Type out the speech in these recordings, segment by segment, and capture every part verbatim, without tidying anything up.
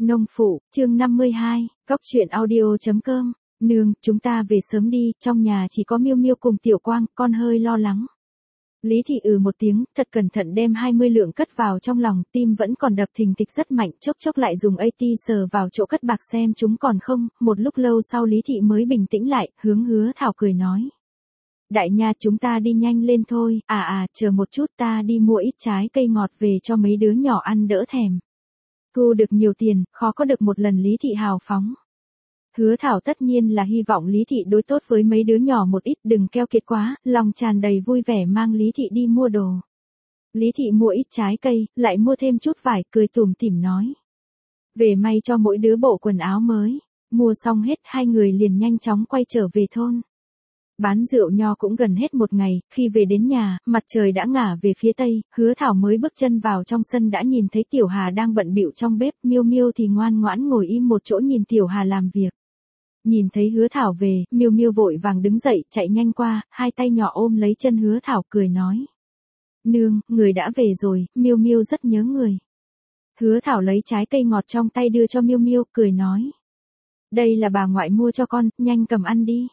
Nông phụ, chương năm mươi hai, cóc truyện audio chấm com. Nương, chúng ta về sớm đi, trong nhà chỉ có Miêu Miêu cùng Tiểu Quang, con hơi lo lắng. Lý thị ừ một tiếng, thật cẩn thận đem hai mươi lượng cất vào trong lòng, tim vẫn còn đập thình thịch rất mạnh, chốc chốc lại dùng a tê sờ vào chỗ cất bạc xem chúng còn không, một lúc lâu sau Lý thị mới bình tĩnh lại, hướng Hứa Thảo cười nói. Đại nha, chúng ta đi nhanh lên thôi, à à, chờ một chút, ta đi mua ít trái cây ngọt về cho mấy đứa nhỏ ăn đỡ thèm. Thu được nhiều tiền, khó có được một lần Lý thị hào phóng. Hứa Thảo tất nhiên là hy vọng Lý thị đối tốt với mấy đứa nhỏ một ít, đừng keo kiệt quá, lòng tràn đầy vui vẻ mang Lý thị đi mua đồ. Lý thị mua ít trái cây, lại mua thêm chút vải, cười tủm tỉm nói. Về may cho mỗi đứa bộ quần áo mới, mua xong hết hai người liền nhanh chóng quay trở về thôn. Bán rượu nho cũng gần hết một ngày, khi về đến nhà, mặt trời đã ngả về phía tây, Hứa Thảo mới bước chân vào trong sân đã nhìn thấy Tiểu Hà đang bận bịu trong bếp, Miêu Miêu thì ngoan ngoãn ngồi im một chỗ nhìn Tiểu Hà làm việc. Nhìn thấy Hứa Thảo về, Miêu Miêu vội vàng đứng dậy, chạy nhanh qua, hai tay nhỏ ôm lấy chân Hứa Thảo cười nói. Nương, người đã về rồi, Miêu Miêu rất nhớ người. Hứa Thảo lấy trái cây ngọt trong tay đưa cho Miêu Miêu, cười nói. Đây là bà ngoại mua cho con, nhanh cầm ăn đi.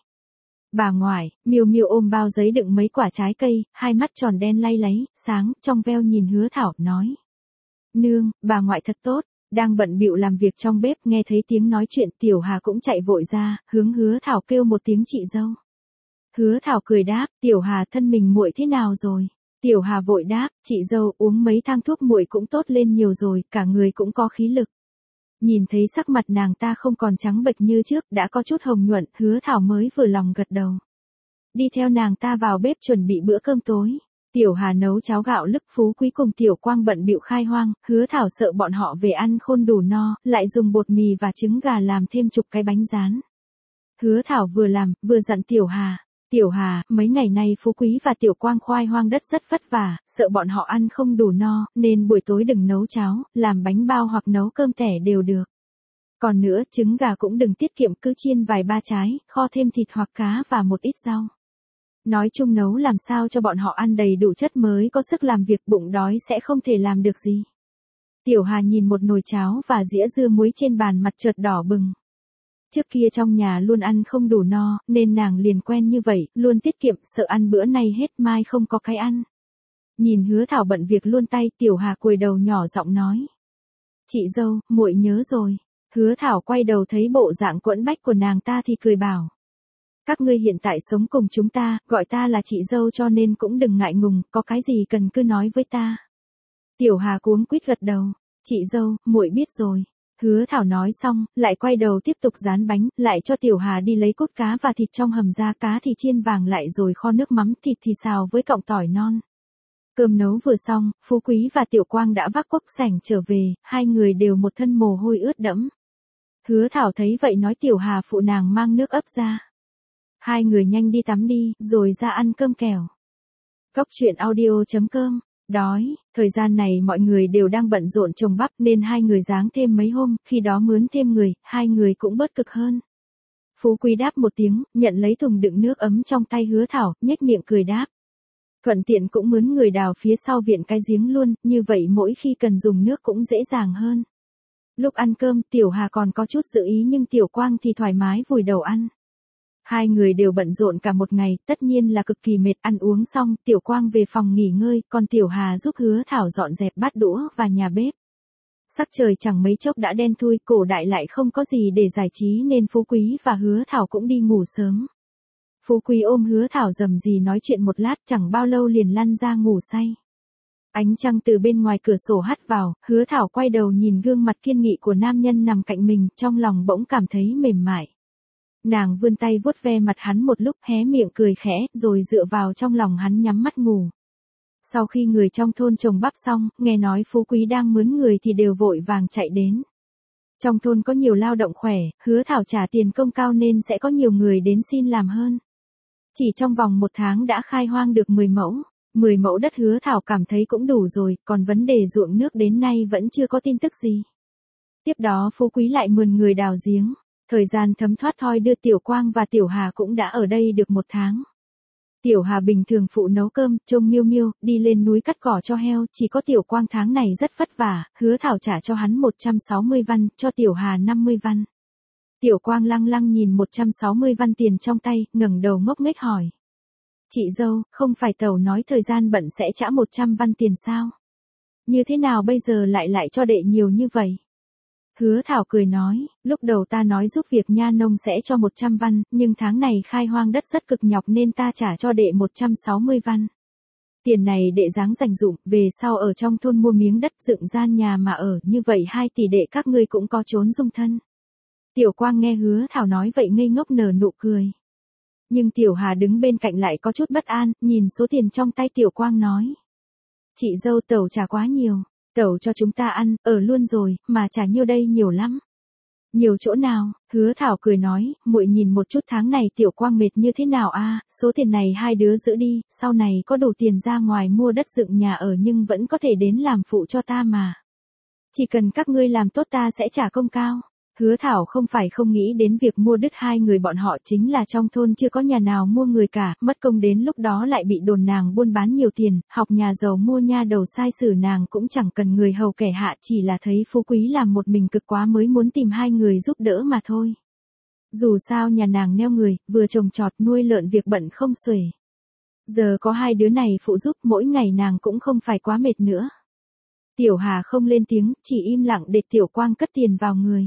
Bà ngoại, Miêu Miêu ôm bao giấy đựng mấy quả trái cây, hai mắt tròn đen lay láy, sáng, trong veo nhìn Hứa Thảo, nói. Nương, bà ngoại thật tốt, đang bận bịu làm việc trong bếp, nghe thấy tiếng nói chuyện, Tiểu Hà cũng chạy vội ra, hướng Hứa Thảo kêu một tiếng chị dâu. Hứa Thảo cười đáp, Tiểu Hà thân mình muội thế nào rồi? Tiểu Hà vội đáp, chị dâu uống mấy thang thuốc muội cũng tốt lên nhiều rồi, cả người cũng có khí lực. Nhìn thấy sắc mặt nàng ta không còn trắng bệch như trước, đã có chút hồng nhuận, Hứa Thảo mới vừa lòng gật đầu. Đi theo nàng ta vào bếp chuẩn bị bữa cơm tối. Tiểu Hà nấu cháo gạo lứt, Phú Quý cùng Tiểu Quang bận bịu khai hoang, Hứa Thảo sợ bọn họ về ăn khôn đủ no, lại dùng bột mì và trứng gà làm thêm chục cái bánh rán. Hứa Thảo vừa làm, vừa dặn Tiểu Hà. Tiểu Hà, mấy ngày nay Phú Quý và Tiểu Quang khoai hoang đất rất vất vả, sợ bọn họ ăn không đủ no, nên buổi tối đừng nấu cháo, làm bánh bao hoặc nấu cơm tẻ đều được. Còn nữa, trứng gà cũng đừng tiết kiệm, cứ chiên vài ba trái, kho thêm thịt hoặc cá và một ít rau. Nói chung nấu làm sao cho bọn họ ăn đầy đủ chất mới có sức làm việc, bụng đói sẽ không thể làm được gì. Tiểu Hà nhìn một nồi cháo và dĩa dưa muối trên bàn, mặt chợt đỏ bừng. Trước kia trong nhà luôn ăn không đủ no, nên nàng liền quen như vậy, luôn tiết kiệm, sợ ăn bữa nay hết mai không có cái ăn. Nhìn Hứa Thảo bận việc luôn tay, Tiểu Hà cúi đầu nhỏ giọng nói. Chị dâu, muội nhớ rồi. Hứa Thảo quay đầu thấy bộ dạng quẫn bách của nàng ta thì cười bảo. Các ngươi hiện tại sống cùng chúng ta, gọi ta là chị dâu cho nên cũng đừng ngại ngùng, có cái gì cần cứ nói với ta. Tiểu Hà cuống quýt gật đầu. Chị dâu, muội biết rồi. Hứa Thảo nói xong, lại quay đầu tiếp tục rán bánh, lại cho Tiểu Hà đi lấy cốt cá và thịt trong hầm ra, cá thì chiên vàng lại rồi kho nước mắm, thịt thì xào với cọng tỏi non. Cơm nấu vừa xong, Phú Quý và Tiểu Quang đã vác cuốc sảnh trở về, hai người đều một thân mồ hôi ướt đẫm. Hứa Thảo thấy vậy nói Tiểu Hà phụ nàng mang nước ấp ra. Hai người nhanh đi tắm đi, rồi ra ăn cơm kèo. Cóc truyện audio chấm com. Đói, thời gian này mọi người đều đang bận rộn trồng bắp nên hai người giáng thêm mấy hôm, khi đó mướn thêm người, hai người cũng bớt cực hơn. Phú Quý đáp một tiếng, nhận lấy thùng đựng nước ấm trong tay Hứa Thảo, nhếch miệng cười đáp. Thuận tiện cũng mướn người đào phía sau viện cái giếng luôn, như vậy mỗi khi cần dùng nước cũng dễ dàng hơn. Lúc ăn cơm, Tiểu Hà còn có chút dự ý nhưng Tiểu Quang thì thoải mái vùi đầu ăn. Hai người đều bận rộn cả một ngày, tất nhiên là cực kỳ mệt, ăn uống xong, Tiểu Quang về phòng nghỉ ngơi, còn Tiểu Hà giúp Hứa Thảo dọn dẹp bát đũa và nhà bếp. Sắc trời chẳng mấy chốc đã đen thui, cổ đại lại không có gì để giải trí nên Phú Quý và Hứa Thảo cũng đi ngủ sớm. Phú Quý ôm Hứa Thảo rầm rì nói chuyện một lát, chẳng bao lâu liền lăn ra ngủ say. Ánh trăng từ bên ngoài cửa sổ hắt vào, Hứa Thảo quay đầu nhìn gương mặt kiên nghị của nam nhân nằm cạnh mình, trong lòng bỗng cảm thấy mềm mại. Nàng vươn tay vuốt ve mặt hắn một lúc, hé miệng cười khẽ, rồi dựa vào trong lòng hắn nhắm mắt ngủ. Sau khi người trong thôn trồng bắp xong, nghe nói Phú Quý đang mướn người thì đều vội vàng chạy đến. Trong thôn có nhiều lao động khỏe, Hứa Thảo trả tiền công cao nên sẽ có nhiều người đến xin làm hơn. Chỉ trong vòng một tháng đã khai hoang được mười mẫu. mười mẫu đất Hứa Thảo cảm thấy cũng đủ rồi, còn vấn đề ruộng nước đến nay vẫn chưa có tin tức gì. Tiếp đó Phú Quý lại mượn người đào giếng. Thời gian thấm thoát thoi đưa Tiểu Quang và Tiểu Hà cũng đã ở đây được một tháng. Tiểu Hà bình thường phụ nấu cơm, trông Miêu Miêu, đi lên núi cắt cỏ cho heo, chỉ có Tiểu Quang tháng này rất vất vả, Hứa Thảo trả cho hắn một trăm sáu mươi văn, cho Tiểu Hà năm mươi văn. Tiểu Quang lăng lăng nhìn một trăm sáu mươi văn tiền trong tay, ngẩng đầu ngốc nghếch hỏi. Chị dâu, không phải tẩu nói thời gian bận sẽ trả một trăm văn tiền sao? Như thế nào bây giờ lại lại cho đệ nhiều như vậy? Hứa Thảo cười nói, lúc đầu ta nói giúp việc nha nông sẽ cho một trăm văn, nhưng tháng này khai hoang đất rất cực nhọc nên ta trả cho đệ một trăm sáu mươi văn. Tiền này đệ dáng dành dụm, về sau ở trong thôn mua miếng đất dựng gian nhà mà ở, như vậy hai tỷ đệ các ngươi cũng có trốn dung thân. Tiểu Quang nghe Hứa Thảo nói vậy ngây ngốc nở nụ cười. Nhưng Tiểu Hà đứng bên cạnh lại có chút bất an, nhìn số tiền trong tay Tiểu Quang nói. Chị dâu tẩu trả quá nhiều, tẩu cho chúng ta ăn, ở luôn rồi, mà trả nhiêu đây nhiều lắm. Nhiều chỗ nào, Hứa Thảo cười nói, muội nhìn một chút tháng này Tiểu Quang mệt như thế nào a, số tiền này hai đứa giữ đi, sau này có đủ tiền ra ngoài mua đất dựng nhà ở nhưng vẫn có thể đến làm phụ cho ta mà. Chỉ cần các ngươi làm tốt ta sẽ trả công cao. Hứa Thảo không phải không nghĩ đến việc mua đứt hai người bọn họ, chính là trong thôn chưa có nhà nào mua người cả, mất công đến lúc đó lại bị đồn nàng buôn bán nhiều tiền, học nhà giàu mua nha đầu sai sử nàng cũng chẳng cần người hầu kẻ hạ, chỉ là thấy phú quý làm một mình cực quá mới muốn tìm hai người giúp đỡ mà thôi. Dù sao nhà nàng neo người, vừa trồng trọt nuôi lợn việc bận không xuể. Giờ có hai đứa này phụ giúp mỗi ngày nàng cũng không phải quá mệt nữa. Tiểu Hà không lên tiếng, chỉ im lặng để Tiểu Quang cất tiền vào người.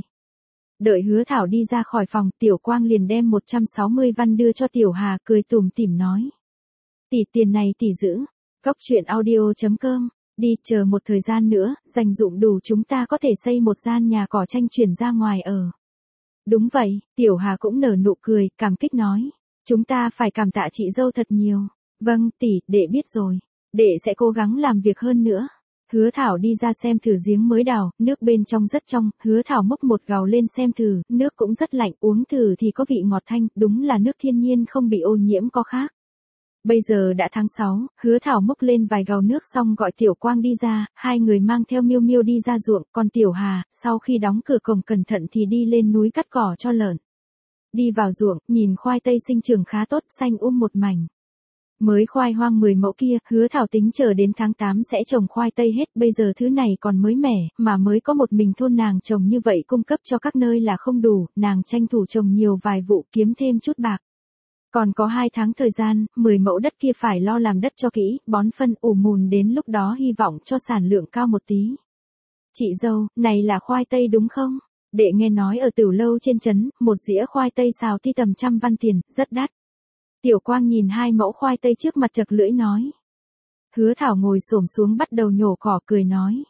Đợi Hứa Thảo đi ra khỏi phòng, Tiểu Quang liền đem một trăm sáu mươi văn đưa cho Tiểu Hà, cười tủm tỉm nói. Tỷ tiền này tỷ giữ. Cóc truyện audio chấm com, đi, chờ một thời gian nữa, dành dụm đủ chúng ta có thể xây một gian nhà cỏ tranh chuyển ra ngoài ở. Đúng vậy, Tiểu Hà cũng nở nụ cười, cảm kích nói. Chúng ta phải cảm tạ chị dâu thật nhiều. Vâng, tỷ, đệ biết rồi. Đệ sẽ cố gắng làm việc hơn nữa. Hứa Thảo đi ra xem thử giếng mới đào, nước bên trong rất trong, Hứa Thảo múc một gào lên xem thử, nước cũng rất lạnh, uống thử thì có vị ngọt thanh, đúng là nước thiên nhiên không bị ô nhiễm có khác. Bây giờ đã tháng sáu, Hứa Thảo múc lên vài gào nước xong gọi Tiểu Quang đi ra, hai người mang theo Miêu Miêu đi ra ruộng, còn Tiểu Hà, sau khi đóng cửa cổng cẩn thận thì đi lên núi cắt cỏ cho lợn. Đi vào ruộng, nhìn khoai tây sinh trưởng khá tốt, xanh um một mảnh. Mới khoai hoang mười mẫu kia, Hứa Thảo tính chờ đến tháng tám sẽ trồng khoai tây hết, bây giờ thứ này còn mới mẻ, mà mới có một mình thôn nàng trồng như vậy cung cấp cho các nơi là không đủ, nàng tranh thủ trồng nhiều vài vụ kiếm thêm chút bạc. Còn có hai tháng thời gian, mười mẫu đất kia phải lo làm đất cho kỹ, bón phân ủ mùn, đến lúc đó hy vọng cho sản lượng cao một tí. Chị dâu, này là khoai tây đúng không? Đệ nghe nói ở Tửu Lâu trên trấn, một dĩa khoai tây xào ti tầm trăm văn tiền, rất đắt. Tiểu Quang nhìn hai mẫu khoai tây trước mặt chật lưỡi nói. Hứa Thảo ngồi xổm xuống bắt đầu nhổ cỏ cười nói.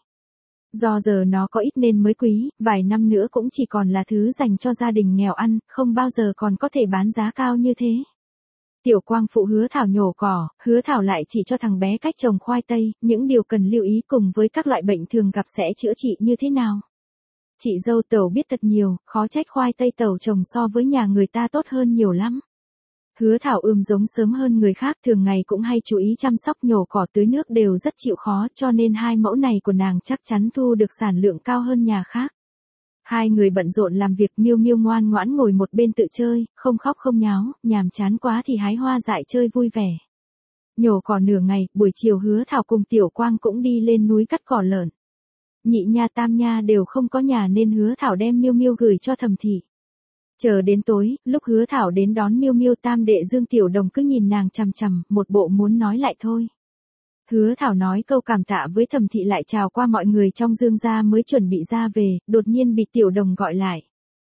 Do giờ nó có ít nên mới quý, vài năm nữa cũng chỉ còn là thứ dành cho gia đình nghèo ăn, không bao giờ còn có thể bán giá cao như thế. Tiểu Quang phụ Hứa Thảo nhổ cỏ, Hứa Thảo lại chỉ cho thằng bé cách trồng khoai tây, những điều cần lưu ý cùng với các loại bệnh thường gặp sẽ chữa trị như thế nào. Chị dâu tẩu biết thật nhiều, khó trách khoai tây tẩu trồng so với nhà người ta tốt hơn nhiều lắm. Hứa Thảo ươm giống sớm hơn người khác, thường ngày cũng hay chú ý chăm sóc nhổ cỏ tưới nước đều rất chịu khó, cho nên hai mẫu này của nàng chắc chắn thu được sản lượng cao hơn nhà khác. Hai người bận rộn làm việc, Miêu Miêu ngoan ngoãn ngồi một bên tự chơi, không khóc không nháo, nhàm chán quá thì hái hoa dại chơi vui vẻ. Nhổ cỏ nửa ngày, buổi chiều Hứa Thảo cùng Tiểu Quang cũng đi lên núi cắt cỏ lợn. Nhị nha tam nha đều không có nhà nên Hứa Thảo đem Miêu Miêu gửi cho Thẩm thị. Chờ đến tối, lúc Hứa Thảo đến đón Miêu Miêu, tam đệ Dương Tiểu Đồng cứ nhìn nàng chằm chằm, một bộ muốn nói lại thôi. Hứa Thảo nói câu cảm tạ với Thẩm thị lại chào qua mọi người trong Dương gia mới chuẩn bị ra về, đột nhiên bị Tiểu Đồng gọi lại.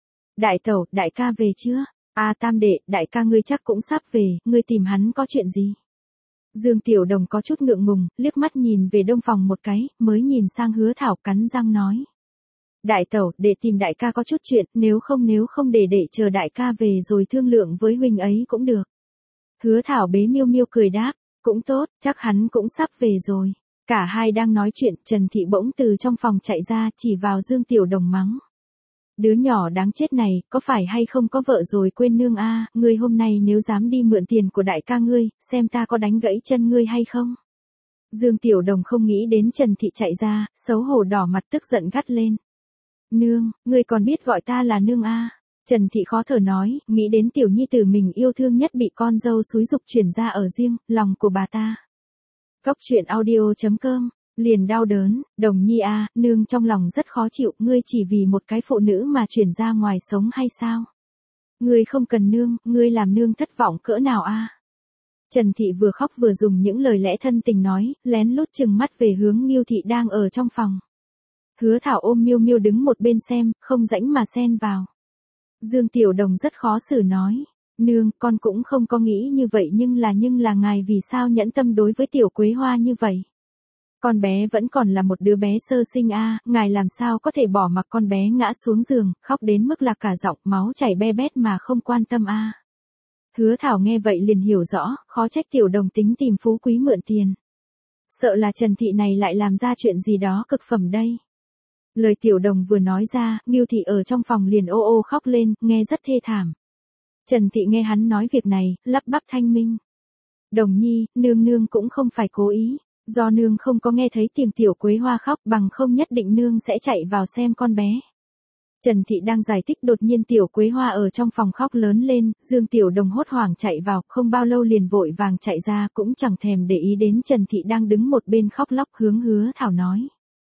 Đại tẩu, đại ca về chưa? À tam đệ, đại ca ngươi chắc cũng sắp về, ngươi tìm hắn có chuyện gì? Dương Tiểu Đồng có chút ngượng ngùng, liếc mắt nhìn về đông phòng một cái, mới nhìn sang Hứa Thảo cắn răng nói. Đại tẩu, để tìm đại ca có chút chuyện, nếu không nếu không để để chờ đại ca về rồi thương lượng với huynh ấy cũng được. Hứa Thảo bế Miêu Miêu cười đáp, cũng tốt, chắc hắn cũng sắp về rồi. Cả hai đang nói chuyện, Trần Thị bỗng từ trong phòng chạy ra, chỉ vào Dương Tiểu Đồng mắng. Đứa nhỏ đáng chết này, có phải hay không có vợ rồi quên nương a, à, ngươi hôm nay nếu dám đi mượn tiền của đại ca ngươi, xem ta có đánh gãy chân ngươi hay không. Dương Tiểu Đồng không nghĩ đến Trần Thị chạy ra, xấu hổ đỏ mặt tức giận gắt lên. Nương, ngươi còn biết gọi ta là nương a? À? Trần Thị khó thở nói, nghĩ đến tiểu nhi tử mình yêu thương nhất bị con dâu xúi giục chuyển ra ở riêng, lòng của bà ta. Cốc truyện audio chấm com, liền đau đớn, Đồng Nhi a, nương trong lòng rất khó chịu, ngươi chỉ vì một cái phụ nữ mà chuyển ra ngoài sống hay sao? Ngươi không cần nương, ngươi làm nương thất vọng cỡ nào a? Trần Thị vừa khóc vừa dùng những lời lẽ thân tình nói, lén lút chừng mắt về hướng Ngưu Thị đang ở trong phòng. Hứa Thảo ôm Miêu Miêu đứng một bên xem, không rãnh mà xen vào. Dương Tiểu Đồng rất khó xử nói, nương, con cũng không có nghĩ như vậy nhưng là nhưng là ngài vì sao nhẫn tâm đối với Tiểu Quế Hoa như vậy? Con bé vẫn còn là một đứa bé sơ sinh a, ngài làm sao có thể bỏ mặc con bé ngã xuống giường, khóc đến mức là cả giọng máu chảy be bét mà không quan tâm a. Hứa Thảo nghe vậy liền hiểu rõ, khó trách Tiểu Đồng tính tìm Phú Quý mượn tiền. Sợ là Trần Thị này lại làm ra chuyện gì đó cực phẩm đây. Lời Tiểu Đồng vừa nói ra, Ngưu Thị ở trong phòng liền ô ô khóc lên, nghe rất thê thảm. Trần Thị nghe hắn nói việc này, lắp bắp thanh minh. Đồng Nhi, nương nương cũng không phải cố ý, do nương không có nghe thấy tiếng Tiểu Quế Hoa khóc bằng không nhất định nương sẽ chạy vào xem con bé. Trần Thị đang giải thích đột nhiên Tiểu Quế Hoa ở trong phòng khóc lớn lên, Dương Tiểu Đồng hốt hoảng chạy vào, không bao lâu liền vội vàng chạy ra cũng chẳng thèm để ý đến Trần Thị đang đứng một bên khóc lóc hướng Hứa Thảo nói.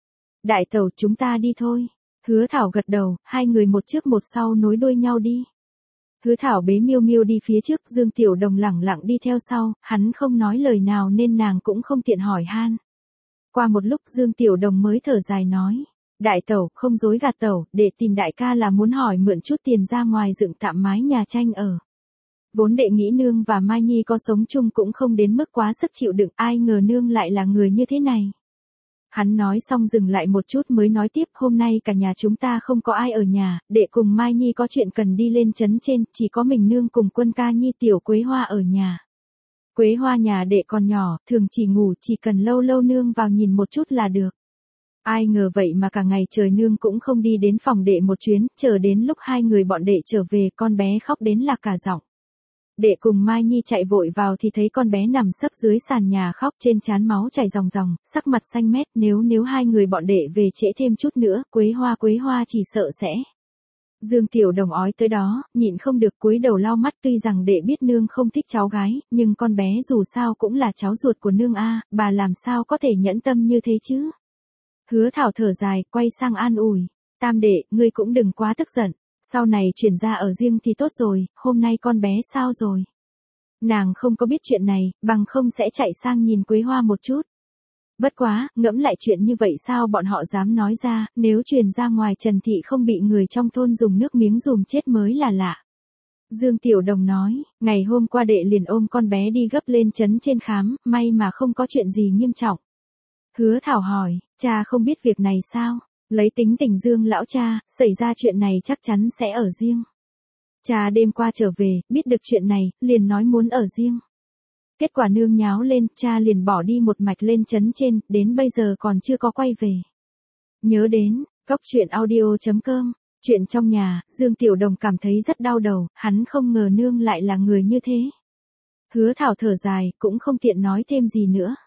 Đại tẩu chúng ta đi thôi. Hứa Thảo gật đầu, hai người một trước một sau nối đuôi nhau đi. Hứa Thảo bế Miêu Miêu đi phía trước, Dương Tiểu Đồng lẳng lặng đi theo sau, hắn không nói lời nào nên nàng cũng không tiện hỏi han. Qua một lúc Dương Tiểu Đồng mới thở dài nói. Đại tẩu, không dối gạt tẩu, để tìm đại ca là muốn hỏi mượn chút tiền ra ngoài dựng tạm mái nhà tranh ở. Vốn đệ nghĩ nương và Mai Nhi có sống chung cũng không đến mức quá sức chịu đựng, ai ngờ nương lại là người như thế này. Hắn nói xong dừng lại một chút mới nói tiếp, hôm nay cả nhà chúng ta không có ai ở nhà, đệ cùng Mai Nhi có chuyện cần đi lên trấn trên, chỉ có mình nương cùng Quân ca Nhi Tiểu Quế Hoa ở nhà. Quế Hoa nhà đệ còn nhỏ, thường chỉ ngủ, chỉ cần lâu lâu nương vào nhìn một chút là được. Ai ngờ vậy mà cả ngày trời nương cũng không đi đến phòng đệ một chuyến, chờ đến lúc hai người bọn đệ trở về con bé khóc đến lạc cả giọng. Đệ cùng Mai Nhi chạy vội vào thì thấy con bé nằm sấp dưới sàn nhà khóc, trên trán máu chảy ròng ròng, sắc mặt xanh mét, nếu nếu hai người bọn đệ về trễ thêm chút nữa, Quế Hoa Quế Hoa chỉ sợ sẽ. Dương Tiểu Đồng ói tới đó, nhịn không được cúi đầu lau mắt, tuy rằng đệ biết nương không thích cháu gái, nhưng con bé dù sao cũng là cháu ruột của nương a, bà làm sao có thể nhẫn tâm như thế chứ? Hứa Thảo thở dài, quay sang an ủi, tam đệ, ngươi cũng đừng quá tức giận. Sau này chuyển ra ở riêng thì tốt rồi, hôm nay con bé sao rồi? Nàng không có biết chuyện này, bằng không sẽ chạy sang nhìn Quế Hoa một chút. Bất quá, ngẫm lại chuyện như vậy sao bọn họ dám nói ra, nếu truyền ra ngoài Trần Thị không bị người trong thôn dùng nước miếng dùm chết mới là lạ. Dương Tiểu Đồng nói, ngày hôm qua đệ liền ôm con bé đi gấp lên trấn trên khám, may mà không có chuyện gì nghiêm trọng. Hứa Thảo hỏi, cha không biết việc này sao? Lấy tính tình Dương lão cha, xảy ra chuyện này chắc chắn sẽ ở riêng. Cha đêm qua trở về, biết được chuyện này, liền nói muốn ở riêng. Kết quả nương nháo lên, cha liền bỏ đi một mạch lên trấn trên, đến bây giờ còn chưa có quay về. Nhớ đến, cốc truyện audio chấm com, chuyện trong nhà, Dương Tiểu Đồng cảm thấy rất đau đầu, hắn không ngờ nương lại là người như thế. Hứa Thảo thở dài, cũng không tiện nói thêm gì nữa.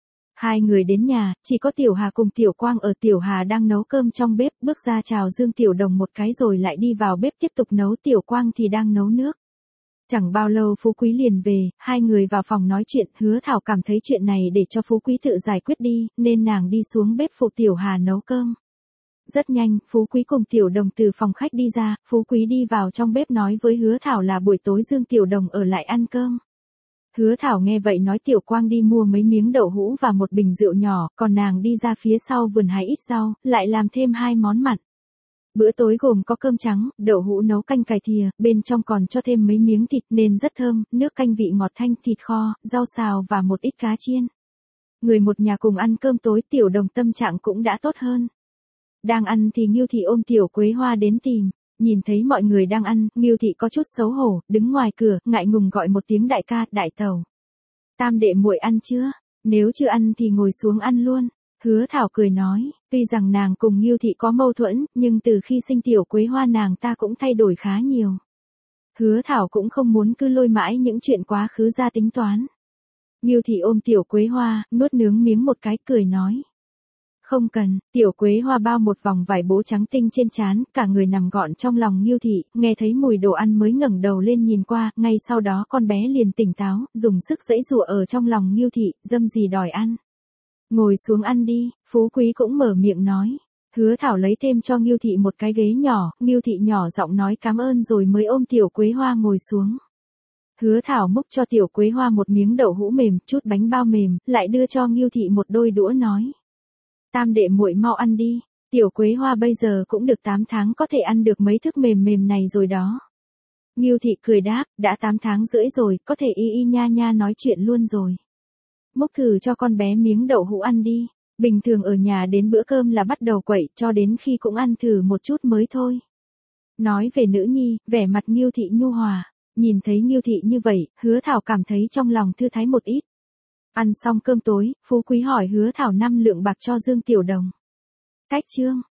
Hai người đến nhà, chỉ có Tiểu Hà cùng Tiểu Quang ở. Tiểu Hà đang nấu cơm trong bếp, bước ra chào Dương Tiểu Đồng một cái rồi lại đi vào bếp tiếp tục nấu, Tiểu Quang thì đang nấu nước. Chẳng bao lâu Phú Quý liền về, hai người vào phòng nói chuyện, Hứa Thảo cảm thấy chuyện này để cho Phú Quý tự giải quyết đi, nên nàng đi xuống bếp phụ Tiểu Hà nấu cơm. Rất nhanh, Phú Quý cùng Tiểu Đồng từ phòng khách đi ra, Phú Quý đi vào trong bếp nói với Hứa Thảo là buổi tối Dương Tiểu Đồng ở lại ăn cơm. Hứa Thảo nghe vậy nói Tiểu Quang đi mua mấy miếng đậu hũ và một bình rượu nhỏ, còn nàng đi ra phía sau vườn hái ít rau, lại làm thêm hai món mặn. Bữa tối gồm có cơm trắng, đậu hũ nấu canh cải thìa, bên trong còn cho thêm mấy miếng thịt nên rất thơm, nước canh vị ngọt thanh, thịt kho, rau xào và một ít cá chiên. Người một nhà cùng ăn cơm tối, Tiểu Đồng tâm trạng cũng đã tốt hơn. Đang ăn thì Ngưu Thị ôm Tiểu Quế Hoa đến tìm. Nhìn thấy mọi người đang ăn, Ngưu Thị có chút xấu hổ, đứng ngoài cửa, ngại ngùng gọi một tiếng đại ca, đại tẩu. Tam đệ muội ăn chưa? Nếu chưa ăn thì ngồi xuống ăn luôn. Hứa Thảo cười nói, tuy rằng nàng cùng Ngưu Thị có mâu thuẫn, nhưng từ khi sinh Tiểu Quế Hoa nàng ta cũng thay đổi khá nhiều. Hứa Thảo cũng không muốn cứ lôi mãi những chuyện quá khứ ra tính toán. Ngưu Thị ôm Tiểu Quế Hoa, nuốt nướng miếng một cái cười nói. Không cần, Tiểu Quế Hoa bao một vòng vải bố trắng tinh trên trán, cả người nằm gọn trong lòng Ngưu Thị, nghe thấy mùi đồ ăn mới ngẩng đầu lên nhìn qua, ngay sau đó con bé liền tỉnh táo, dùng sức giãy giụa ở trong lòng Ngưu Thị, dâm gì đòi ăn. Ngồi xuống ăn đi, Phú Quý cũng mở miệng nói. Hứa Thảo lấy thêm cho Ngưu Thị một cái ghế nhỏ, Ngưu Thị nhỏ giọng nói cảm ơn rồi mới ôm Tiểu Quế Hoa ngồi xuống. Hứa Thảo múc cho Tiểu Quế Hoa một miếng đậu hũ mềm, chút bánh bao mềm, lại đưa cho Ngưu Thị một đôi đũa nói. Tam đệ muội mau ăn đi, Tiểu Quế Hoa bây giờ cũng được tám tháng có thể ăn được mấy thức mềm mềm này rồi đó. Ngưu Thị cười đáp, đã tám tháng rưỡi rồi, có thể y y nha nha nói chuyện luôn rồi. Múc thử cho con bé miếng đậu hũ ăn đi, bình thường ở nhà đến bữa cơm là bắt đầu quậy, cho đến khi cũng ăn thử một chút mới thôi. Nói về nữ nhi, vẻ mặt Ngưu Thị nhu hòa, nhìn thấy Ngưu Thị như vậy, Hứa Thảo cảm thấy trong lòng thư thái một ít. Ăn xong cơm tối, Phú Quý hỏi Hứa Thảo năm lượng bạc cho Dương Tiểu Đồng. Cách chương